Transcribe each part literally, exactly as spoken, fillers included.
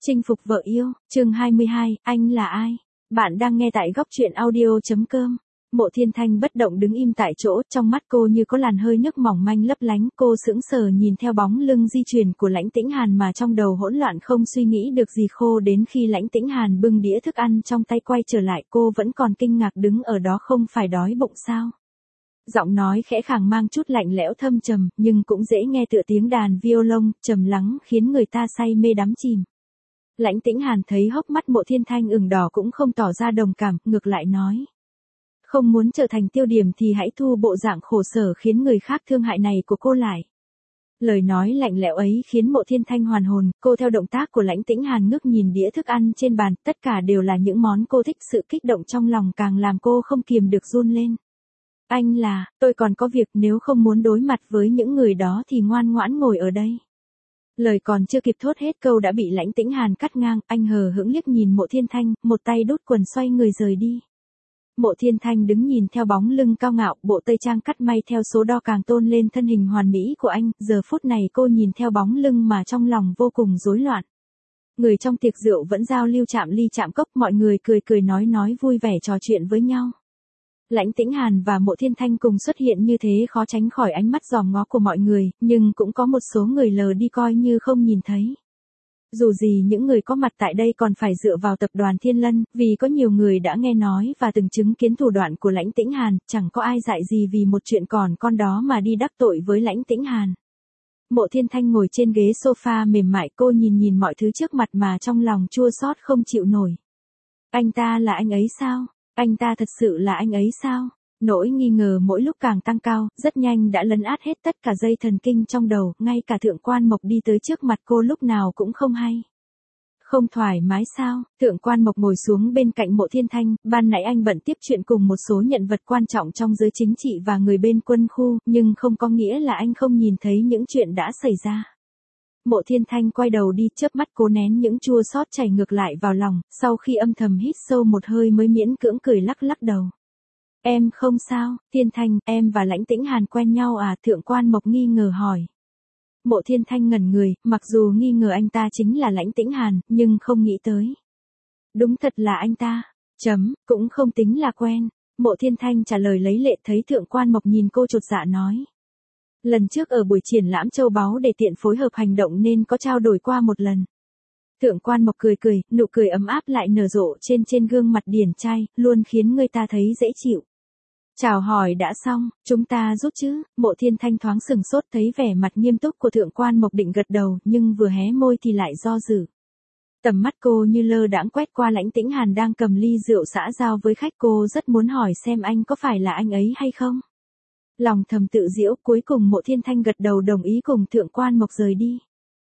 Chinh phục vợ yêu, chương hai mươi hai, anh là ai? Bạn đang nghe tại góc truyện audio.com. Mộ Thiên Thanh bất động đứng im tại chỗ, trong mắt cô như có làn hơi nước mỏng manh lấp lánh, cô sững sờ nhìn theo bóng lưng di chuyển của Lãnh Tĩnh Hàn mà trong đầu hỗn loạn không suy nghĩ được gì khô đến khi Lãnh Tĩnh Hàn bưng đĩa thức ăn trong tay quay trở lại cô vẫn còn kinh ngạc đứng ở đó không phải đói bụng sao. Giọng nói khẽ khàng mang chút lạnh lẽo thâm trầm, nhưng cũng dễ nghe tựa tiếng đàn violon, trầm lắng khiến người ta say mê đắm chìm. Lãnh Tĩnh Hàn thấy hốc mắt Mộ Thiên Thanh ửng đỏ cũng không tỏ ra đồng cảm, ngược lại nói. Không muốn trở thành tiêu điểm thì hãy thu bộ dạng khổ sở khiến người khác thương hại này của cô lại. Lời nói lạnh lẽo ấy khiến Mộ Thiên Thanh hoàn hồn, cô theo động tác của Lãnh Tĩnh Hàn ngước nhìn đĩa thức ăn trên bàn, tất cả đều là những món cô thích, sự kích động trong lòng càng làm cô không kiềm được run lên. Anh là, tôi còn có việc, nếu không muốn đối mặt với những người đó thì ngoan ngoãn ngồi ở đây. Lời còn chưa kịp thốt hết câu đã bị Lãnh Tĩnh Hàn cắt ngang, anh hờ hững liếc nhìn Mộ Thiên Thanh, một tay đút quần xoay người rời đi. Mộ Thiên Thanh đứng nhìn theo bóng lưng cao ngạo, bộ tây trang cắt may theo số đo càng tôn lên thân hình hoàn mỹ của anh, giờ phút này cô nhìn theo bóng lưng mà trong lòng vô cùng rối loạn. Người trong tiệc rượu vẫn giao lưu chạm ly chạm cốc, mọi người cười cười nói nói vui vẻ trò chuyện với nhau. Lãnh Tĩnh Hàn và Mộ Thiên Thanh cùng xuất hiện như thế khó tránh khỏi ánh mắt dòm ngó của mọi người, nhưng cũng có một số người lờ đi coi như không nhìn thấy. Dù gì những người có mặt tại đây còn phải dựa vào tập đoàn Thiên Lân, vì có nhiều người đã nghe nói và từng chứng kiến thủ đoạn của Lãnh Tĩnh Hàn, chẳng có ai dại gì vì một chuyện còn con đó mà đi đắc tội với Lãnh Tĩnh Hàn. Mộ Thiên Thanh ngồi trên ghế sofa mềm mại, cô nhìn nhìn mọi thứ trước mặt mà trong lòng chua xót không chịu nổi. Anh ta là anh ấy sao? Anh ta thật sự là anh ấy sao? Nỗi nghi ngờ mỗi lúc càng tăng cao, rất nhanh đã lấn át hết tất cả dây thần kinh trong đầu, ngay cả Thượng Quan Mộc đi tới trước mặt cô lúc nào cũng không hay. Không thoải mái sao? Thượng Quan Mộc ngồi xuống bên cạnh Mộ Thiên Thanh, ban nãy anh bận tiếp chuyện cùng một số nhân vật quan trọng trong giới chính trị và người bên quân khu, nhưng không có nghĩa là anh không nhìn thấy những chuyện đã xảy ra. Mộ Thiên Thanh quay đầu đi, chớp mắt cố nén những chua xót chảy ngược lại vào lòng, sau khi âm thầm hít sâu một hơi mới miễn cưỡng cười lắc lắc đầu. Em không sao, Thiên Thanh, em và Lãnh Tĩnh Hàn quen nhau à? Thượng Quan Mộc nghi ngờ hỏi. Mộ Thiên Thanh ngẩn người, mặc dù nghi ngờ anh ta chính là Lãnh Tĩnh Hàn, nhưng không nghĩ tới. Đúng thật là anh ta, chấm, cũng không tính là quen. Mộ Thiên Thanh trả lời lấy lệ, thấy Thượng Quan Mộc nhìn cô chột dạ nói. Lần trước ở buổi triển lãm châu báu để tiện phối hợp hành động nên có trao đổi qua một lần. Thượng Quan Mộc cười cười, nụ cười ấm áp lại nở rộ trên trên gương mặt điển trai, luôn khiến người ta thấy dễ chịu. Chào hỏi đã xong, chúng ta rút chứ? Mộ Thiên Thanh thoáng sừng sốt thấy vẻ mặt nghiêm túc của Thượng Quan Mộc định gật đầu, nhưng vừa hé môi thì lại do dự. Tầm mắt cô như lơ đãng quét qua Lãnh Tĩnh Hàn đang cầm ly rượu xã giao với khách, cô rất muốn hỏi xem anh có phải là anh ấy hay không. Lòng thầm tự giễu, cuối cùng Mộ Thiên Thanh gật đầu đồng ý cùng Thượng Quan Mộc rời đi.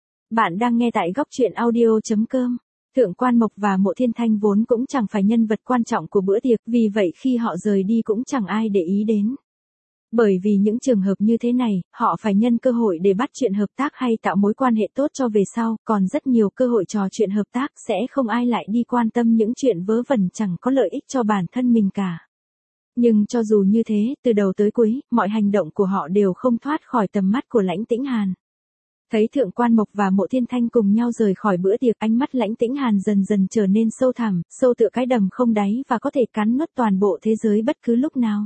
Bạn đang nghe tại góc truyện audio.com. Thượng Quan Mộc và Mộ Thiên Thanh vốn cũng chẳng phải nhân vật quan trọng của bữa tiệc, vì vậy khi họ rời đi cũng chẳng ai để ý đến. Bởi vì những trường hợp như thế này, họ phải nhân cơ hội để bắt chuyện hợp tác hay tạo mối quan hệ tốt cho về sau, còn rất nhiều cơ hội trò chuyện hợp tác sẽ không ai lại đi quan tâm những chuyện vớ vẩn chẳng có lợi ích cho bản thân mình cả. Nhưng cho dù như thế, từ đầu tới cuối, mọi hành động của họ đều không thoát khỏi tầm mắt của Lãnh Tĩnh Hàn. Thấy Thượng Quan Mộc và Mộ Thiên Thanh cùng nhau rời khỏi bữa tiệc, ánh mắt Lãnh Tĩnh Hàn dần dần trở nên sâu thẳm, sâu tựa cái đầm không đáy và có thể cắn nuốt toàn bộ thế giới bất cứ lúc nào.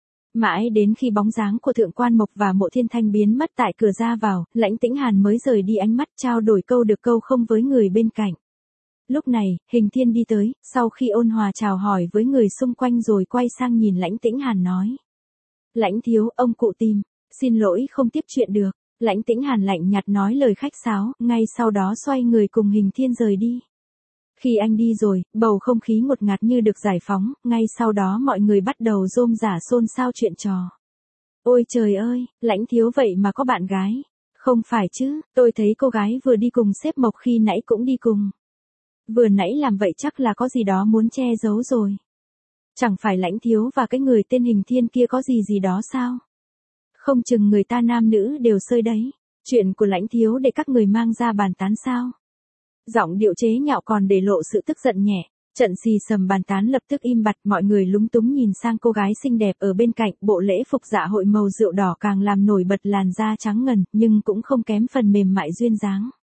Mãi đến khi bóng dáng của Thượng Quan Mộc và Mộ Thiên Thanh biến mất tại cửa ra vào, Lãnh Tĩnh Hàn mới rời đi, ánh mắt trao đổi câu được câu không với người bên cạnh. Lúc này, Hình Thiên đi tới, sau khi ôn hòa chào hỏi với người xung quanh rồi quay sang nhìn Lãnh Tĩnh Hàn nói. Lãnh thiếu, ông cụ tìm, xin lỗi không tiếp chuyện được. Lãnh Tĩnh Hàn lạnh nhạt nói lời khách sáo, ngay sau đó xoay người cùng Hình Thiên rời đi. Khi anh đi rồi, bầu không khí ngột ngạt như được giải phóng, ngay sau đó mọi người bắt đầu rôm rả xôn xao chuyện trò. Ôi trời ơi, Lãnh thiếu vậy mà có bạn gái. Không phải chứ, tôi thấy cô gái vừa đi cùng sếp Mộc khi nãy cũng đi cùng. Vừa nãy làm vậy chắc là có gì đó muốn che giấu rồi. Chẳng phải Lãnh thiếu và cái người tên Hình Thiên kia có gì gì đó sao? Không chừng người ta nam nữ đều sơi đấy. Chuyện của Lãnh thiếu để các người mang ra bàn tán sao? Giọng điệu chế nhạo còn để lộ sự tức giận nhẹ. Trận xì xầm bàn tán lập tức im bặt, mọi người lúng túng nhìn sang cô gái xinh đẹp ở bên cạnh, bộ lễ phục dạ hội màu rượu đỏ càng làm nổi bật làn da trắng ngần, nhưng cũng không kém phần mềm mại duyên dáng.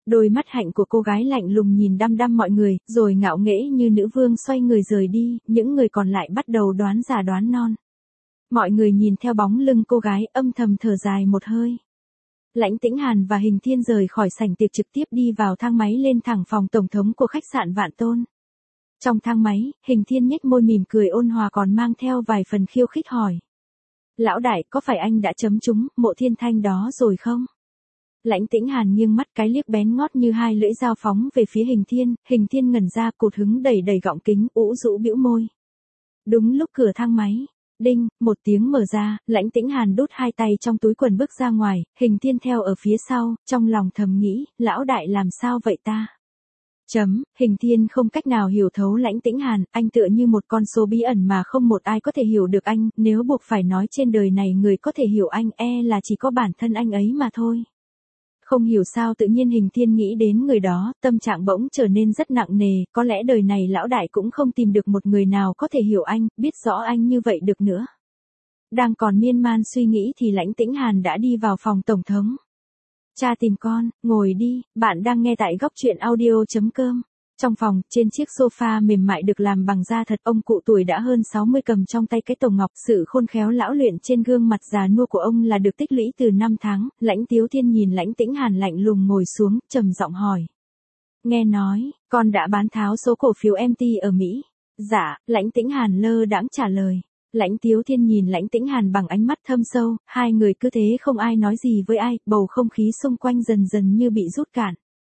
Đôi mắt hạnh của cô gái lạnh lùng nhìn đăm đăm mọi người, rồi ngạo nghễ như nữ vương xoay người rời đi, những người còn lại bắt đầu đoán già đoán non. Mọi người nhìn theo bóng lưng cô gái âm thầm thở dài một hơi. Lãnh Tĩnh Hàn và Hình Thiên rời khỏi sảnh tiệc trực tiếp đi vào thang máy lên thẳng phòng tổng thống của khách sạn Vạn Tôn. Trong thang máy, Hình Thiên nhếch môi mỉm cười ôn hòa còn mang theo vài phần khiêu khích hỏi. Lão đại, có phải anh đã chấm trúng Mộ Thiên Thanh đó rồi không? Lãnh Tĩnh Hàn nghiêng mắt cái liếc bén ngót như hai lưỡi dao phóng về phía Hình Thiên, Hình Thiên ngẩn ra cụt hứng đẩy đẩy gọng kính, ủ rũ bĩu môi. Đúng lúc cửa thang máy, đinh, một tiếng mở ra, Lãnh Tĩnh Hàn đút hai tay trong túi quần bước ra ngoài, Hình Thiên theo ở phía sau, trong lòng thầm nghĩ, lão đại làm sao vậy ta? Chấm, Hình Thiên không cách nào hiểu thấu Lãnh Tĩnh Hàn, anh tựa như một con số bí ẩn mà không một ai có thể hiểu được anh, nếu buộc phải nói trên đời này người có thể hiểu anh e là chỉ có bản thân anh ấy mà thôi. Không hiểu sao tự nhiên Hình Thiên nghĩ đến người đó, tâm trạng bỗng trở nên rất nặng nề, có lẽ đời này lão đại cũng không tìm được một người nào có thể hiểu anh, biết rõ anh như vậy được nữa. Đang còn miên man suy nghĩ thì Lãnh Tĩnh Hàn đã đi vào phòng tổng thống. Cha tìm con, ngồi đi, bạn đang nghe tại góc truyện audio chấm com. Trong phòng, trên chiếc sofa mềm mại được làm bằng da thật, ông cụ tuổi đã hơn sáu mươi cầm trong tay cái tổ ngọc, sự khôn khéo lão luyện trên gương mặt già nua của ông là được tích lũy từ năm tháng. Lãnh Tiếu Thiên nhìn Lãnh Tĩnh Hàn lạnh lùng ngồi xuống, trầm giọng hỏi. Nghe nói, con đã bán tháo số cổ phiếu em tê ở Mỹ. Dạ, Lãnh Tĩnh Hàn lơ đãng trả lời. Lãnh Tiếu Thiên nhìn Lãnh Tĩnh Hàn bằng ánh mắt thâm sâu, hai người cứ thế không ai nói gì với ai, bầu không khí xung quanh dần dần như bị rút cạn.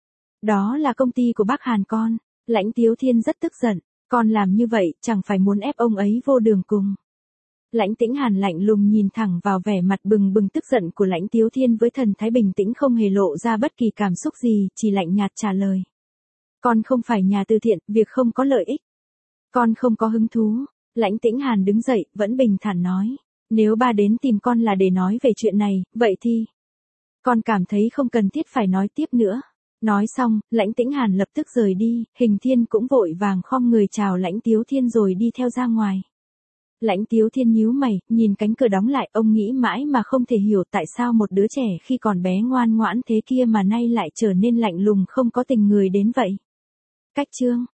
Đó là công ty của bác Hàn con. Lãnh Tiếu Thiên rất tức giận, con làm như vậy chẳng phải muốn ép ông ấy vô đường cùng. Lãnh Tĩnh Hàn lạnh lùng nhìn thẳng vào vẻ mặt bừng bừng tức giận của Lãnh Tiếu Thiên với thần thái bình tĩnh không hề lộ ra bất kỳ cảm xúc gì, chỉ lạnh nhạt trả lời. Con không phải nhà từ thiện, việc không có lợi ích. Con không có hứng thú. Lãnh Tĩnh Hàn đứng dậy, vẫn bình thản nói. Nếu ba đến tìm con là để nói về chuyện này, vậy thì... Con cảm thấy không cần thiết phải nói tiếp nữa. Nói xong, Lãnh Tĩnh Hàn lập tức rời đi, Hình Thiên cũng vội vàng khom người chào Lãnh Tiếu Thiên rồi đi theo ra ngoài. Lãnh Tiếu Thiên nhíu mày, nhìn cánh cửa đóng lại, ông nghĩ mãi mà không thể hiểu tại sao một đứa trẻ khi còn bé ngoan ngoãn thế kia mà nay lại trở nên lạnh lùng không có tình người đến vậy. Cách chương